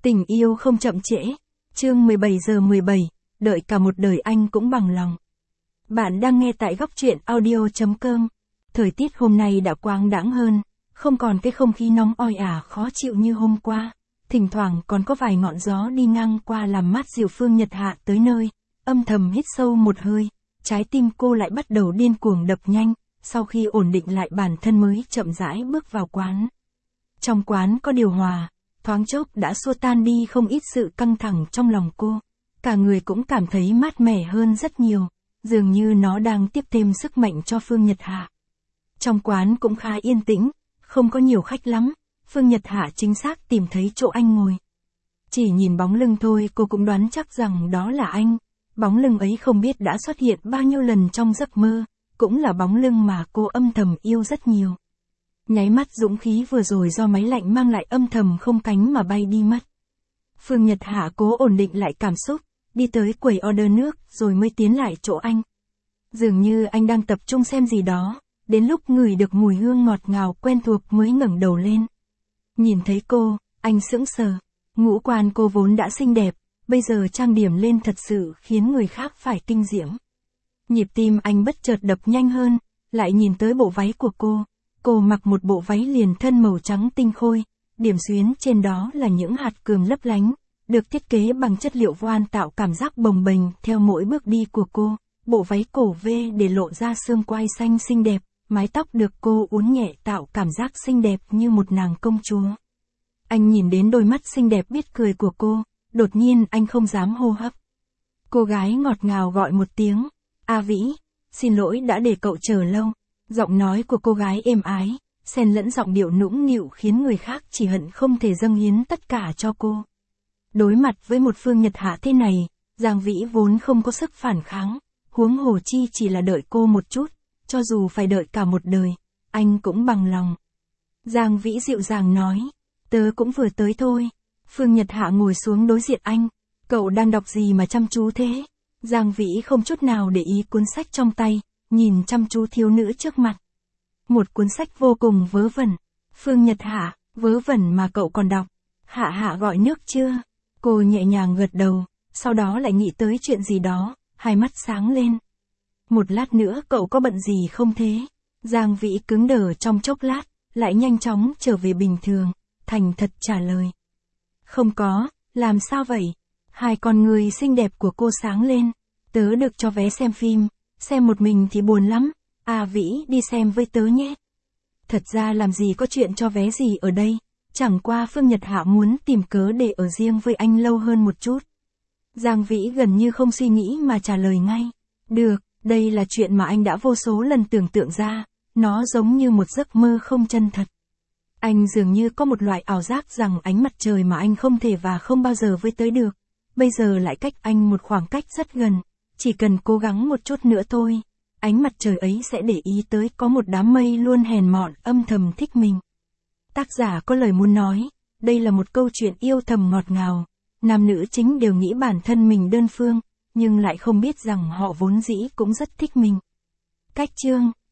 Tình yêu không chậm trễ. Chương 17:17, đợi cả một đời anh cũng bằng lòng. Bạn đang nghe tại góc truyện audio.com. Thời tiết hôm nay đã quang đãng hơn, không còn cái không khí nóng oi ả khó chịu như hôm qua. Thỉnh thoảng còn có vài ngọn gió đi ngang qua làm mát dịu Phương Nhật Hạ tới nơi, âm thầm hít sâu một hơi, trái tim cô lại bắt đầu điên cuồng đập nhanh, sau khi ổn định lại bản thân mới chậm rãi bước vào quán. Trong quán có điều hòa, thoáng chốc đã xua tan đi không ít sự căng thẳng trong lòng cô. Cả người cũng cảm thấy mát mẻ hơn rất nhiều, dường như nó đang tiếp thêm sức mạnh cho Phương Nhật Hạ. Trong quán cũng khá yên tĩnh, không có nhiều khách lắm, Phương Nhật Hạ chính xác tìm thấy chỗ anh ngồi. Chỉ nhìn bóng lưng thôi cô cũng đoán chắc rằng đó là anh. Bóng lưng ấy không biết đã xuất hiện bao nhiêu lần trong giấc mơ, cũng là bóng lưng mà cô âm thầm yêu rất nhiều. Nháy mắt dũng khí vừa rồi do máy lạnh mang lại âm thầm không cánh mà bay đi mất. Phương Nhật Hạ cố ổn định lại cảm xúc, đi tới quầy order nước rồi mới tiến lại chỗ anh. Dường như anh đang tập trung xem gì đó, đến lúc ngửi được mùi hương ngọt ngào quen thuộc mới ngẩng đầu lên. Nhìn thấy cô, anh sững sờ, ngũ quan cô vốn đã xinh đẹp, bây giờ trang điểm lên thật sự khiến người khác phải kinh diễm. Nhịp tim anh bất chợt đập nhanh hơn, lại nhìn tới bộ váy của cô. Cô mặc một bộ váy liền thân màu trắng tinh khôi, điểm xuyến trên đó là những hạt cườm lấp lánh, được thiết kế bằng chất liệu voan tạo cảm giác bồng bềnh theo mỗi bước đi của cô. Bộ váy cổ V để lộ ra xương quai xanh xinh đẹp, mái tóc được cô uốn nhẹ tạo cảm giác xinh đẹp như một nàng công chúa. Anh nhìn đến đôi mắt xinh đẹp biết cười của cô, đột nhiên anh không dám hô hấp. Cô gái ngọt ngào gọi một tiếng, "A Vĩ, xin lỗi đã để cậu chờ lâu." Giọng nói của cô gái êm ái, xen lẫn giọng điệu nũng nịu khiến người khác chỉ hận không thể dâng hiến tất cả cho cô. Đối mặt với một Phương Nhật Hạ thế này, Giang Vĩ vốn không có sức phản kháng, huống hồ chi chỉ là đợi cô một chút, cho dù phải đợi cả một đời, anh cũng bằng lòng. Giang Vĩ dịu dàng nói, "Tớ cũng vừa tới thôi." Phương Nhật Hạ ngồi xuống đối diện anh, "Cậu đang đọc gì mà chăm chú thế?" Giang Vĩ không chút nào để ý cuốn sách trong tay, nhìn chăm chú thiếu nữ trước mặt. Một cuốn sách vô cùng vớ vẩn. Phương Nhật Hạ, vớ vẩn mà cậu còn đọc. Hạ Hạ gọi nước chưa? Cô nhẹ nhàng gật đầu, sau đó lại nghĩ tới chuyện gì đó, hai mắt sáng lên. "Một lát nữa cậu có bận gì không thế?" Giang Vĩ cứng đờ trong chốc lát, lại nhanh chóng trở về bình thường, thành thật trả lời. "Không có, làm sao vậy?" Hai con người xinh đẹp của cô sáng lên. "Tớ được cho vé xem phim. Xem một mình thì buồn lắm, A Vĩ đi xem với tớ nhé." Thật ra làm gì có chuyện cho vé gì ở đây, chẳng qua Phương Nhật Hạ muốn tìm cớ để ở riêng với anh lâu hơn một chút. Giang Vĩ gần như không suy nghĩ mà trả lời ngay, "Được, đây là chuyện mà anh đã vô số lần tưởng tượng ra, nó giống như một giấc mơ không chân thật." Anh dường như có một loại ảo giác rằng ánh mặt trời mà anh không thể và không bao giờ với tới được, bây giờ lại cách anh một khoảng cách rất gần. Chỉ cần cố gắng một chút nữa thôi, ánh mặt trời ấy sẽ để ý tới có một đám mây luôn hèn mọn âm thầm thích mình. Tác giả có lời muốn nói, đây là một câu chuyện yêu thầm ngọt ngào, nam nữ chính đều nghĩ bản thân mình đơn phương, nhưng lại không biết rằng họ vốn dĩ cũng rất thích mình. Cách chương